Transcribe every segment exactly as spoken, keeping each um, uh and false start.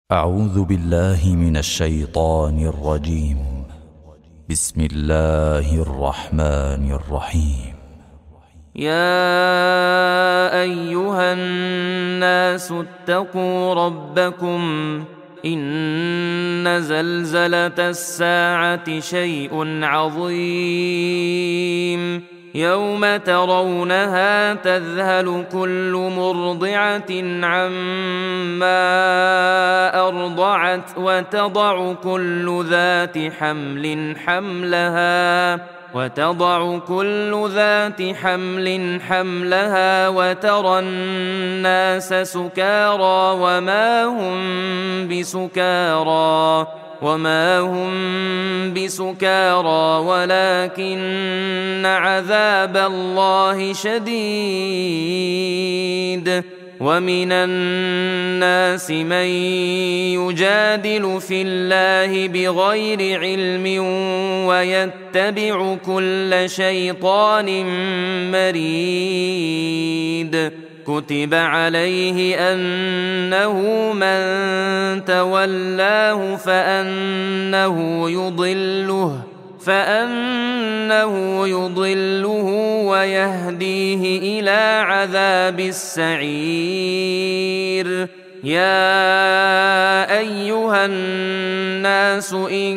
أعوذ بالله من الشيطان الرجيم. بسم الله الرحمن الرحيم. يا أيها الناس اتقوا ربكم إن زلزلة الساعة شيء عظيم يوم ترونها تذهل كل مرضعة عما أرضعت وتضع كل ذات حمل حملها وتضع كل ذات حمل حملها وترى الناس سكارى وما هم بسكارى وما هم بسكارى ولكن عذاب الله شديد. ومن الناس من يجادل في الله بغير علم ويتبع كل شيطان مريد. كتب عليه أنه من تولاه فأنه يضله فأنه يضله ويهديه إلى عذاب السعير. يا أيها الناس إن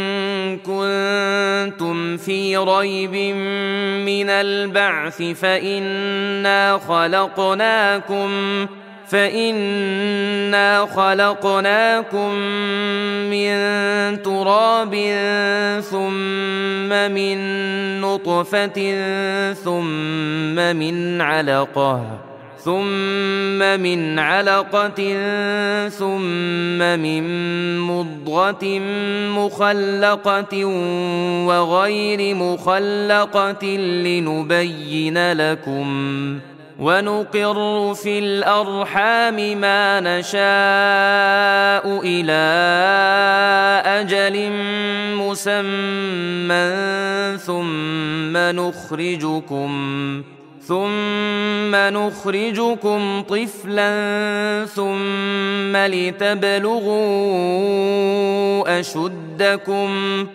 كنتم في ريب من البعث فإنا خلقناكم فإنا خلقناكم من تراب ثم من نطفة ثم من علقة ثم من علقة ثم من مضغة مخلقة وغير مخلقة لنبين لكم ونقر في الأرحام ما نشاء إلى أجل مسمى ثم نخرجكم ثم نخرجكم طفلا ثم لتبلغوا أشدكم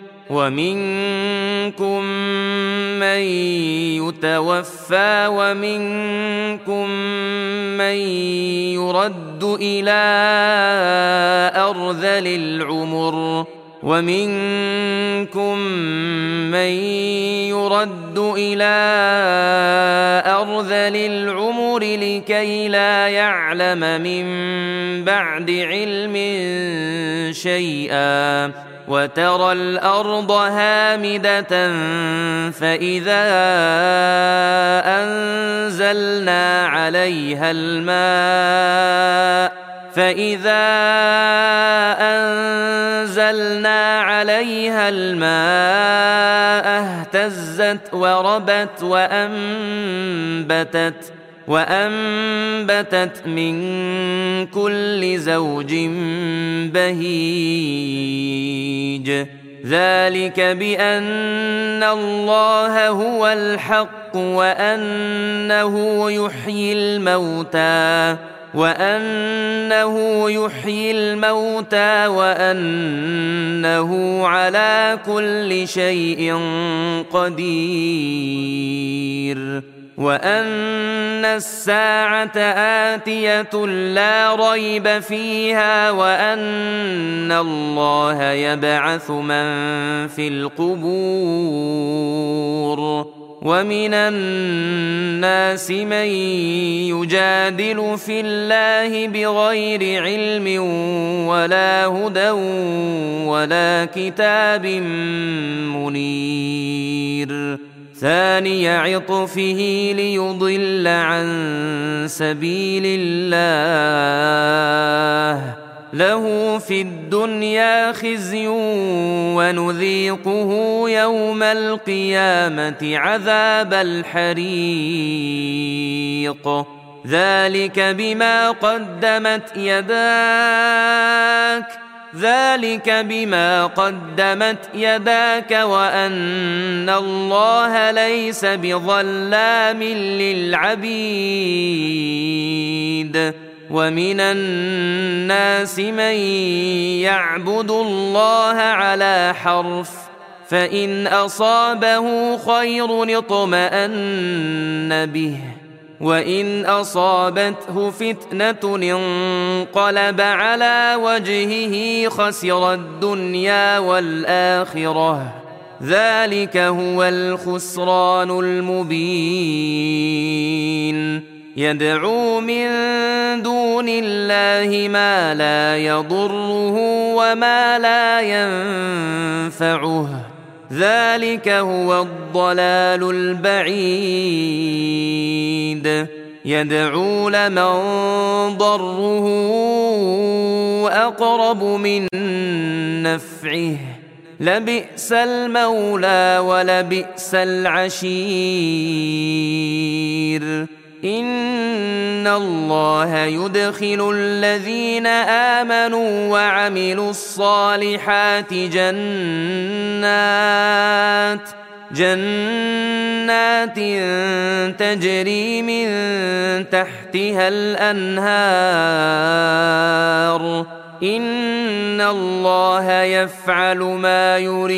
ومنكم من يتوفى ومنكم من يرد إلى أرذل العمر ومنكم من يرد إلى أرذل العمر لكي لا يعلم من بعد علم شيئا. وترى الأرض هامدة فإذا أنزلنا عليها الماء فإذا أنزلنا عليها الماء اهتزت وربت وأنبتت وأنبتت من كل زوج بهيج. ذلك بأن الله هو الحق وأنه يحيي الموتى وأنه يحيي الموتى وأنه على كل شيء قدير. وأن الساعة آتية لا ريب فيها وأن الله يبعث من في القبور. ومن الناس من يجادل في الله بغير علم ولا هدى ولا كتاب منير. ثاني عطفه ليضل عن سبيل الله له في الدنيا خزي ونذيقه يوم القيامة عذاب الحريق. ذلك بما قدمت يداك ذلك بما قدمت يداك وأن الله ليس بظلام للعبيد. ومن الناس من يعبد الله على حرف فإن أصابه خير اطمأن به وإن أصابته فتنة انقلب على وجهه خسر الدنيا والآخرة ذلك هو الخسران المبين يدعو من دون الله ما لا يضره وما لا ينفعه ذلك هو الضلال البعيد يدعو لمن ضره أقرب من نفعه لبئس المولى ولبئس العشير إن الله يدخل الذين آمنوا وعملوا الصالحات جنات جنات تجري من تحتها الأنهار إن الله يفعل ما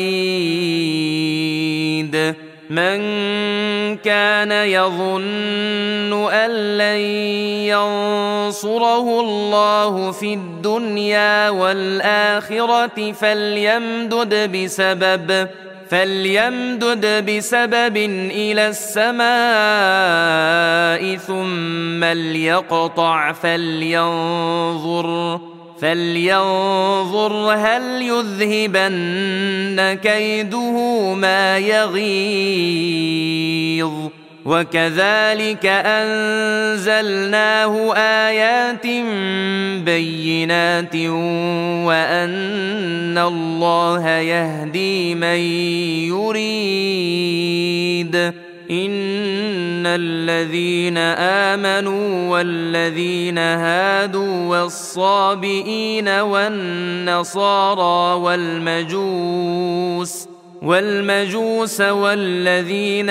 يريد من كان يظن أن لن ينصره الله في الدنيا والآخرة فليمدد بسبب فليمدد بسبب إلى السماء ثم ليقطع فلينظر فلينظر هل يذهبن كيده ما يغيظ وكذلك أنزلناه آيات بينات وأن الله يهدي من يريد إن الذين آمنوا والذين هادوا والصابئين والنصارى والمجوس والمجوس والذين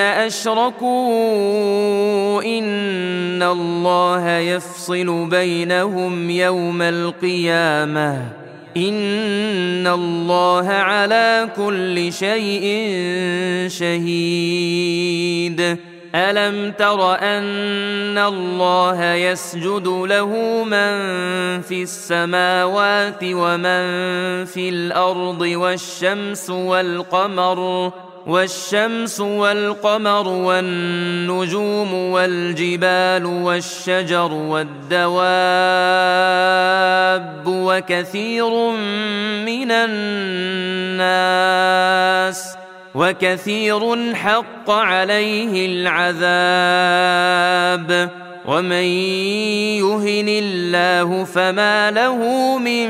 أشركوا إن الله يفصل بينهم يوم القيامة إن الله على كل شيء شهيد ألم تر أن الله يسجد له من في السماوات ومن في الأرض والشمس والقمر والشمس والقمر والنجوم والجبال والشجر والدواب وكثير من الناس وكثير حق عليه العذاب ومن يهن الله فما له من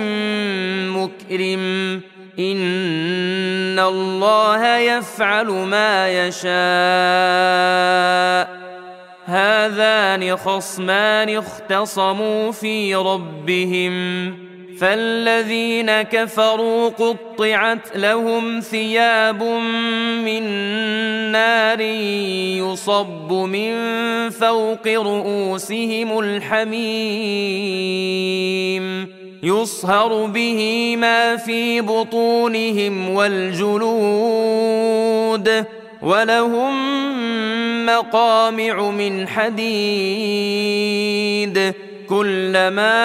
مكرم إن الله يفعل ما يشاء هذان خصمان اختصموا في ربهم فالذين كفروا قطعت لهم ثياب من نار يصب من فوق رؤوسهم الحميم يصهر به ما في بطونهم والجلود ولهم مقامع من حديد كلما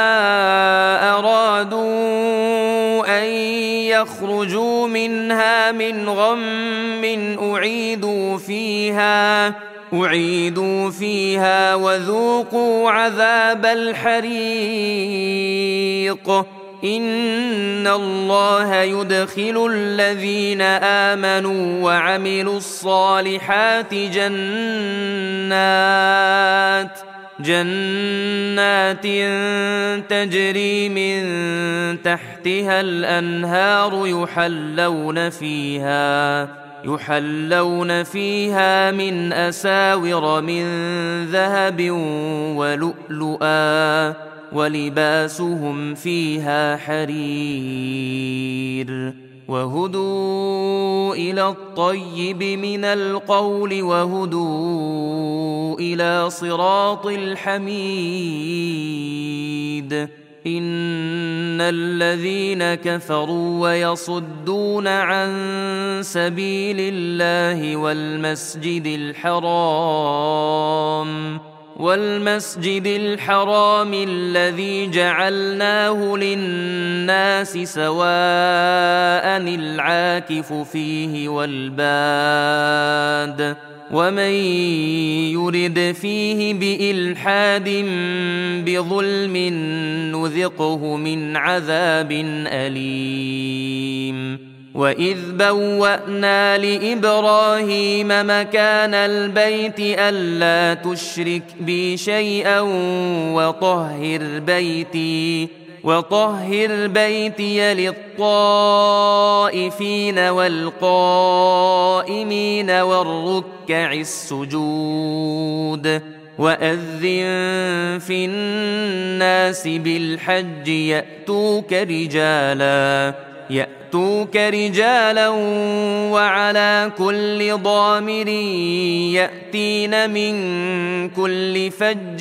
أرادوا أن يخرجوا منها من غم أعيدوا فيها أعيدوا فيها وذوقوا عذاب الحريق إن الله يدخل الذين آمنوا وعملوا الصالحات جنات جنات تجري من تحتها الأنهار يحلون فيها يحلون فيها من أساور من ذهب ولؤلؤا ولباسهم فيها حرير وهدوا إلى الطيب من القول وهدوا إلى صراط الحميد. إن الذين كفروا ويصدون عن سبيل الله والمسجد الحرام والمسجد الحرام الذي جعلناه للناس سواء العاكف فيه والباد ومن يرد فيه بإلحاد بظلم نذقه من عذاب أليم. وإذ بوأنا لإبراهيم مكان البيت ألا تشرك بي شيئا وطهر بيتي وطهر بيتي للطائفين والقائمين والركع السجود. وأذن في الناس بالحج يأتوك رجالا يأتوك رجالا وعلى كل ضامر يأتين من كل فج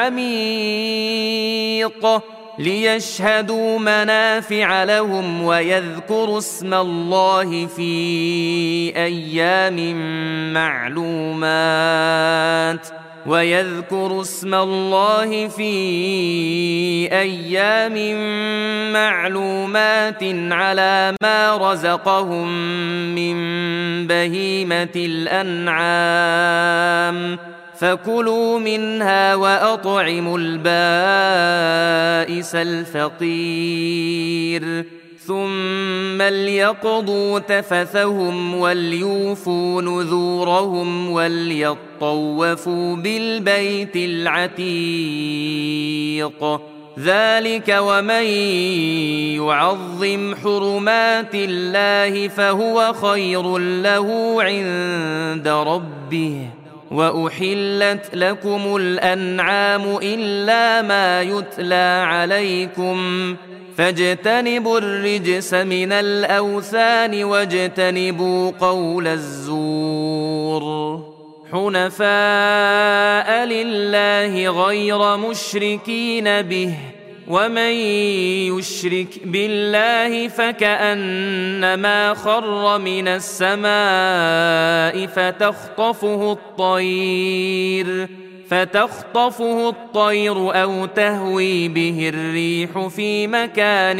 عميق ليشهدوا منافع لهم ويذكروا اسم الله في أيام معلومات ويذكروا اسم الله في أيام معلومات على ما رزقهم من بهيمة الأنعام فكلوا منها وأطعموا البائس الفقير ثم ليقضوا تفثهم وليوفوا نذورهم وليطوفوا بالبيت العتيق. ذلك ومن يعظم حرمات الله فهو خير له عند ربه. وأحلت لكم الأنعام إلا ما يتلى عليكم فاجتنبوا الرجس من الأوثان واجتنبوا قول الزور حنفاء لله غير مشركين به ومن يشرك بالله فكأنما خر من السماء فتخطفه الطير فتخطفه الطير أو تهوي به الريح في مكان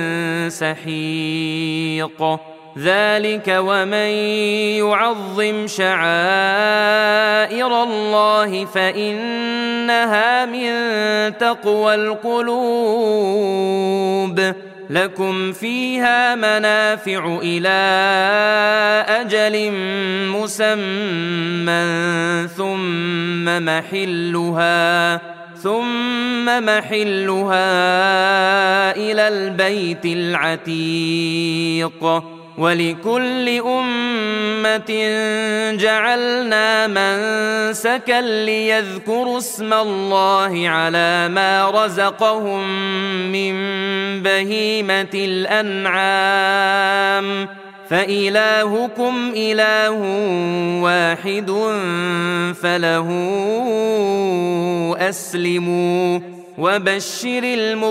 سحيق. ذلك ومن يعظم شعائر الله فإنها من تقوى القلوب. لكم فيها منافع إلى أجل مسمى ثم محلها ثم محلها إلى البيت العتيق. ولكل أمة جعلنا منسكا ليذكروا اسم الله على ما رزقهم من بهيمة الأنعام فإلهكم إله واحد فله أسلموا وبشر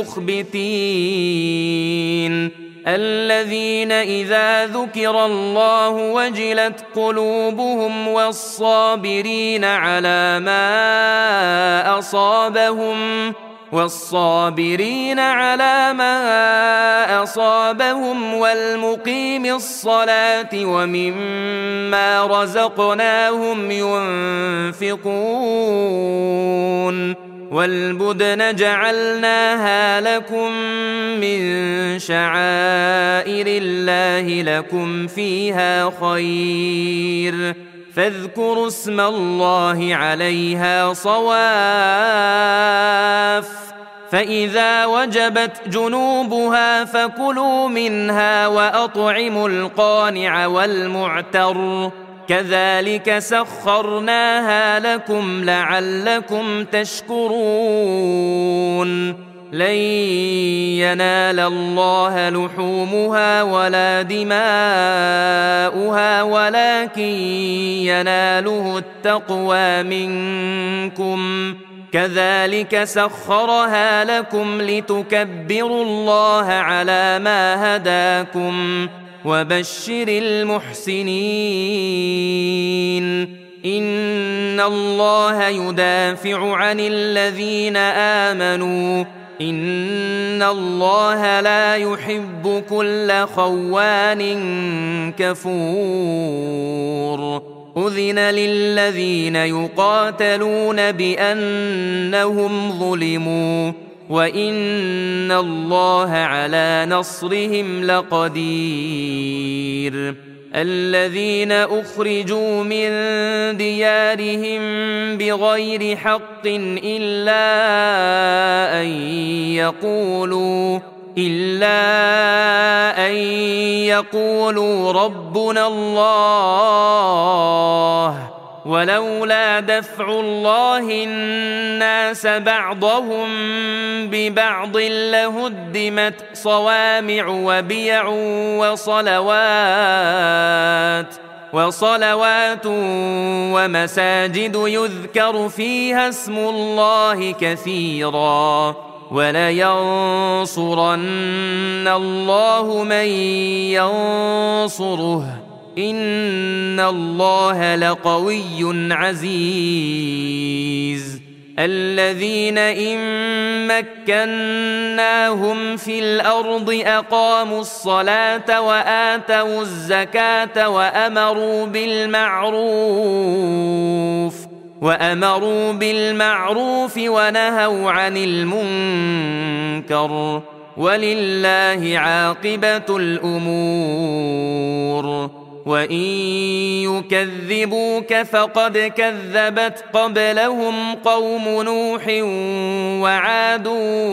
المخبتين الذين إذا ذكر الله وجلت قلوبهم والصابرين على ما أصابهم والصابرين على ما أصابهم والمقيم الصلاة ومما رزقناهم ينفقون. والبدن جعلناها لكم من شعائر الله لكم فيها خير فاذكروا اسم الله عليها صواف. فإذا وجبت جنوبها فكلوا منها وأطعموا القانع والمعتر كذلك سخرناها لكم لعلكم تشكرون. لن ينال الله لحومها ولا دماؤها ولكن يناله التقوى منكم كذلك سخرها لكم لتكبروا الله على ما هداكم وبشر المحسنين إن الله يدافع عن الذين آمنوا إن الله لا يحب كل خوان كفور أذن للذين يقاتلون بأنهم ظلموا وإن الله على نصرهم لقدير الذين أخرجوا من ديارهم بغير حق إلا أن يقولوا إلا أن يقولوا ربنا الله ولولا دفع الله الناس بعضهم ببعض لهدمت صوامع وبيع وصلوات وصلوات ومساجد يذكر فيها اسم الله كثيرا ولينصرن الله من ينصره إن الله لقوي عزيز الذين إن مكناهم في الأرض أقاموا الصلاة وآتوا الزكاة وأمروا بالمعروف وأمروا بالمعروف ونهوا عن المنكر ولله عاقبة الأمور وإن يكذبوك فقد كذبت قبلهم قوم نوح وعاد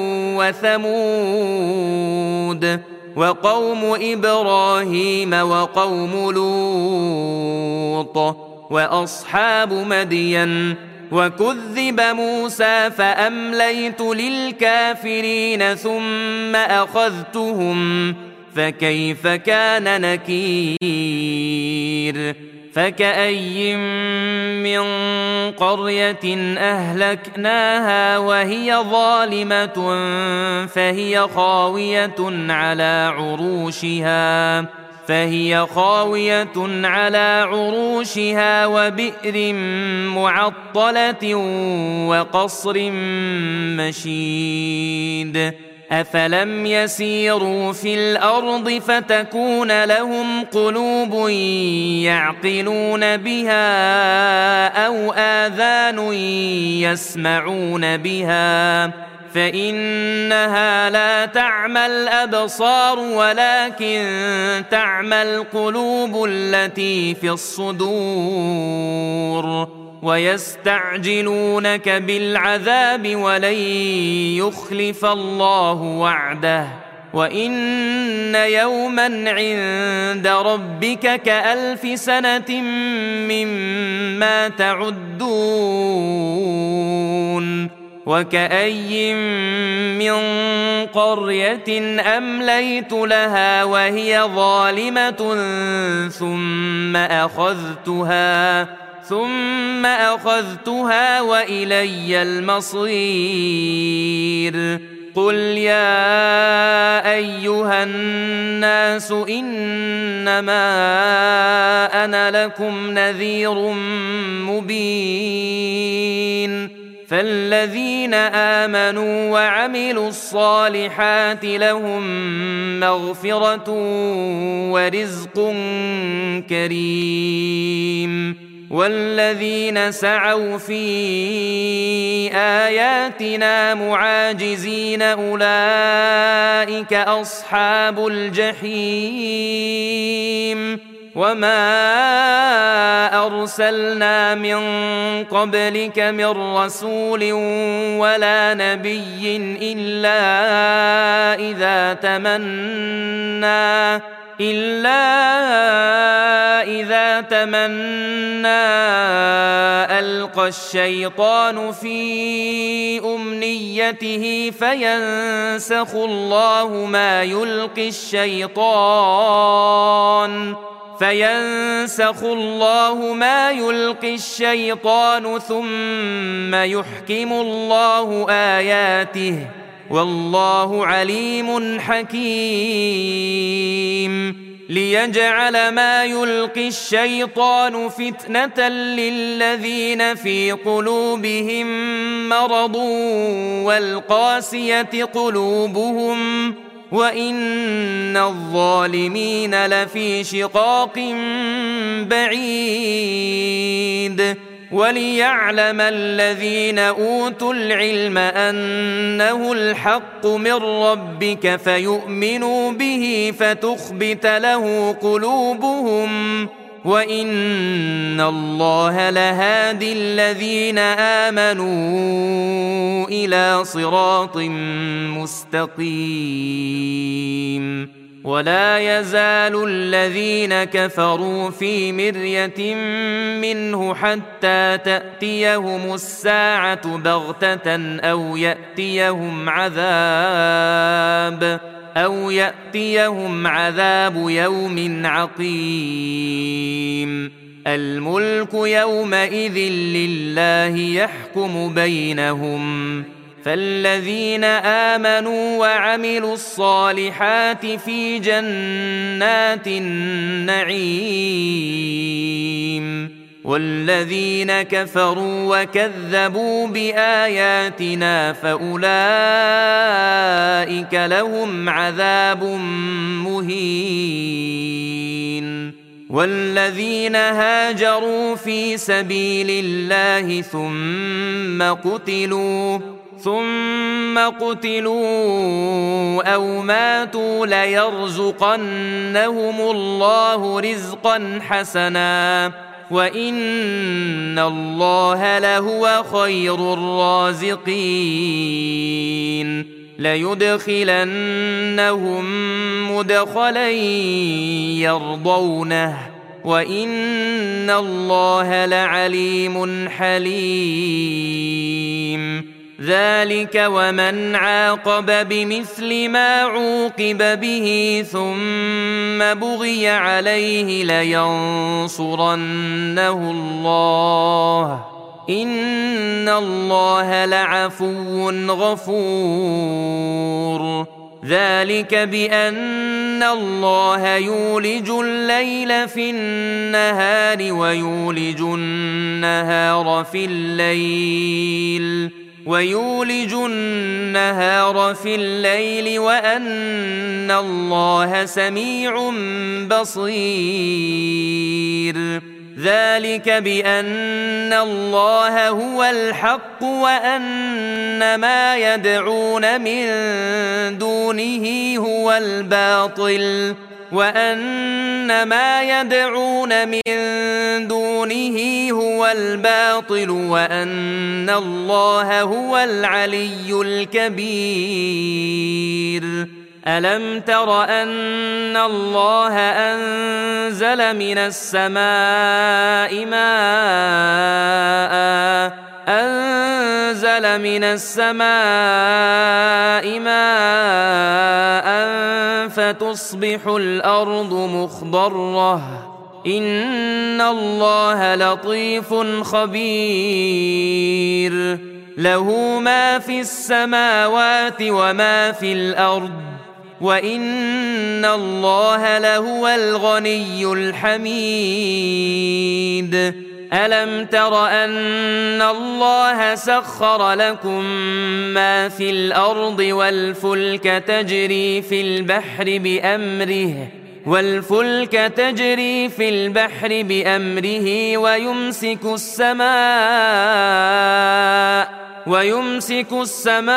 وثمود وقوم إبراهيم وقوم لوط وأصحاب مدين وكذب موسى فأمليت للكافرين ثم أخذتهم فكيف كان نكير فكأي من قرية أهلكناها وهي ظالمة فهي خاوية على عروشها فهي خاوية على عروشها وبئر معطلة وقصر مشيد أفلم يسيروا في الأرض فتكون لهم قلوب يعقلون بها أو آذان يسمعون بها فإنها لا تعمى الأبصار ولكن تعمى القلوب التي في الصدور ويستعجلونك بالعذاب ولن يخلف الله وعده وإن يوما عند ربك كألف سنة مما تعدون وكأي من قرية أمليت لها وهي ظالمة ثم أخذتها ثم أخذتها وإلي المصير قل يا أيها الناس إنما أنا لكم نذير مبين فالذين آمنوا وعملوا الصالحات لهم مغفرة ورزق كريم والذين سعوا في آياتنا معاجزين أولئك أصحاب الجحيم وما أرسلنا من قبلك من رسول ولا نبي إلا إذا تمنى إلا إذا تمنى ألقى الشيطان في أمنيته فينسخ الله ما يلقي الشيطان فينسخ الله ما يلقي الشيطان ثم يحكم الله آياته والله عليم حكيم ليجعل ما يلقي الشيطان فتنة للذين في قلوبهم مرض والقاسية قلوبهم وإن الظالمين لفي شقاق بعيد وليعلم الذين أوتوا العلم أنه الحق من ربك فيؤمنوا به فتخبت له قلوبهم وإن الله لهادي الذين آمنوا إلى صراط مستقيم ولا يزال الذين كفروا في مرية منه حتى تأتيهم الساعة بغتة أو يأتيهم عذاب أو يأتيهم عذاب يوم عقيم الملك يومئذ لله يحكم بينهم فالذين آمنوا وعملوا الصالحات في جنات النعيم والذين كفروا وكذبوا بآياتنا فأولئك لهم عذاب مهين والذين هاجروا في سبيل الله ثم قتلوا ثم قتلوا أو ماتوا ليرزقنهم الله رزقا حسنا وإن الله لهو خير الرازقين ليدخلنهم مدخلا يرضونه وإن الله لعليم حليم ذلك ومن عاقب بمثل ما عوقب به ثم بغي عليه لينصرنه الله إن الله لعفو غفور ذلك بأن الله يولج الليل في النهار ويولج النهار في الليل ويولج النهار في الليل وأن الله سميع بصير ذلك بأن الله هو الحق وأن ما يدعون من دونه هو الباطل وأن ما يدعون من دونه هو الباطل وأن الله هو العلي الكبير ألم تر أن الله أنزل من السماء ماء أنزل من السماء ماء فتصبح الأرض مخضرة إن الله لطيف خبير له ما في السماوات وما في الأرض وإن الله لهو الغني الحميد ألم تر أن الله سخر لكم ما في الأرض والفلك تجري في البحر بأمره والفلك تجري في البحر بأمره ويمسك السماء ويمسك السماء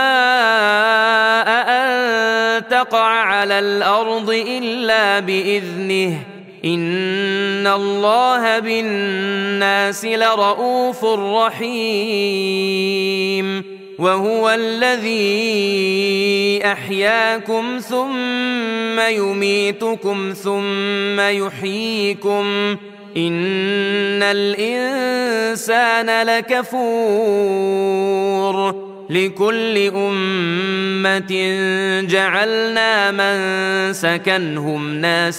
أن تقع على الأرض إلا بإذنه إن الله بالناس لرؤوف رحيم وهو الذي أحياكم ثم يميتكم ثم يحييكم إن الإنسان لكفور لكل أمة جعلنا منسكا هم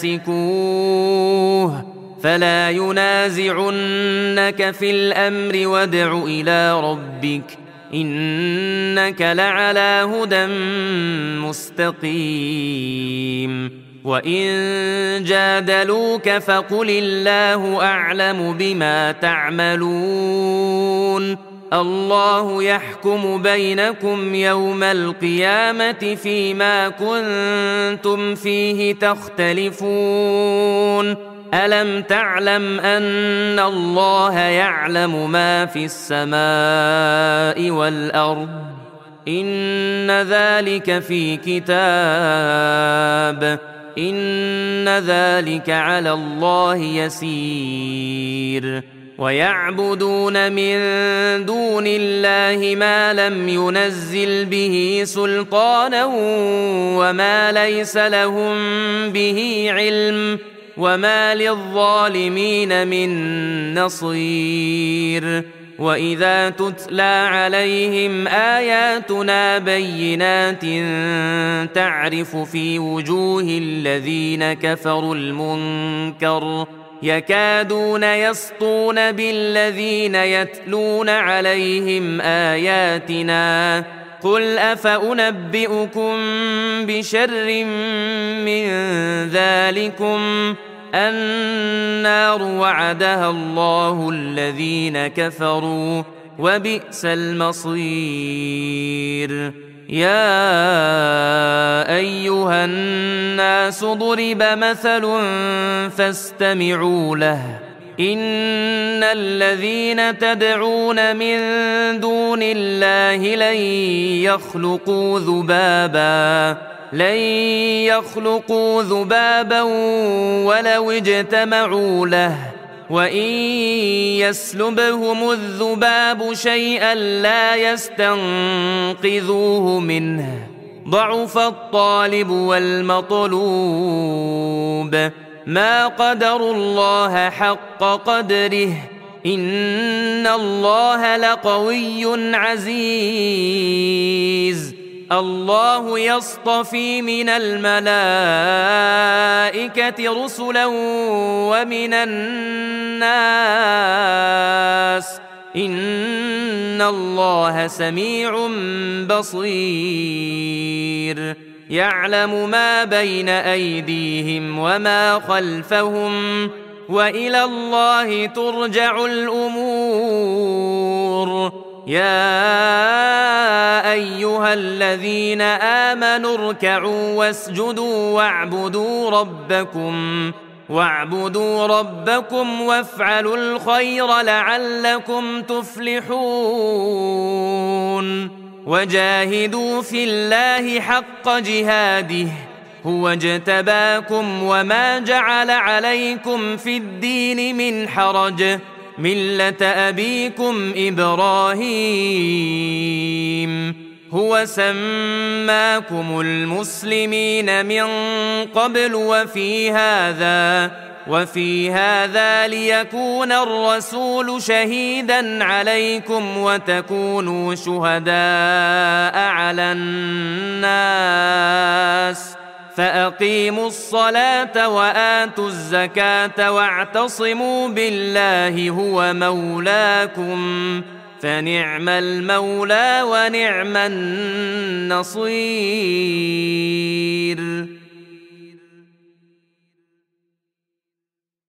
ناسكوه فلا ينازعنك في الأمر وادع إلى ربك إنك لعلى هدى مستقيم وإن جادلوك فقل الله أعلم بما تعملون الله يحكم بينكم يوم القيامة فيما كنتم فيه تختلفون ألم تعلم أن الله يعلم ما في السماء والأرض إن ذلك في كتاب إن ذلك على الله يسير ويعبدون من دون الله ما لم ينزل به سلطانا وما ليس لهم به علم وما للظالمين من نصير وإذا تتلى عليهم آياتنا بينات تعرف في وجوه الذين كفروا المنكر يكادون يسطون بالذين يتلون عليهم آياتنا قل أفأنبئكم بشر من ذلكم النار وعدها الله الذين كفروا وبئس المصير يا أيها الناس ضرب مثل فاستمعوا له إن الذين تدعون من دون الله لن يخلقوا ذبابا لن يخلقوا ذبابا ولو اجتمعوا له وإن يسلبهم الذباب شيئا لا يستنقذوه منه ضعف الطالب والمطلوب ما قدروا الله حق قدره إن الله لقوي عزيز الله يصطفي من الملائكة رسلا ومن الناس إن الله سميع بصير يعلم ما بين أيديهم وما خلفهم وإلى الله ترجع الأمور يا أيها الذين آمنوا اركعوا واسجدوا واعبدوا ربكم واعبدوا ربكم وافعلوا الخير لعلكم تفلحون وجاهدوا في الله حق جهاده هو اجتباكم وما جعل عليكم في الدين من حرج ملة أبيكم إبراهيم هو سماكم المسلمين من قبل وفي هذا وفي هذا ليكون الرسول شهيدا عليكم وتكونوا شهداء على الناس فأقيموا الصلاة وآتوا الزكاة واعتصموا بالله هو مولاكم فنعم المولى ونعم النصير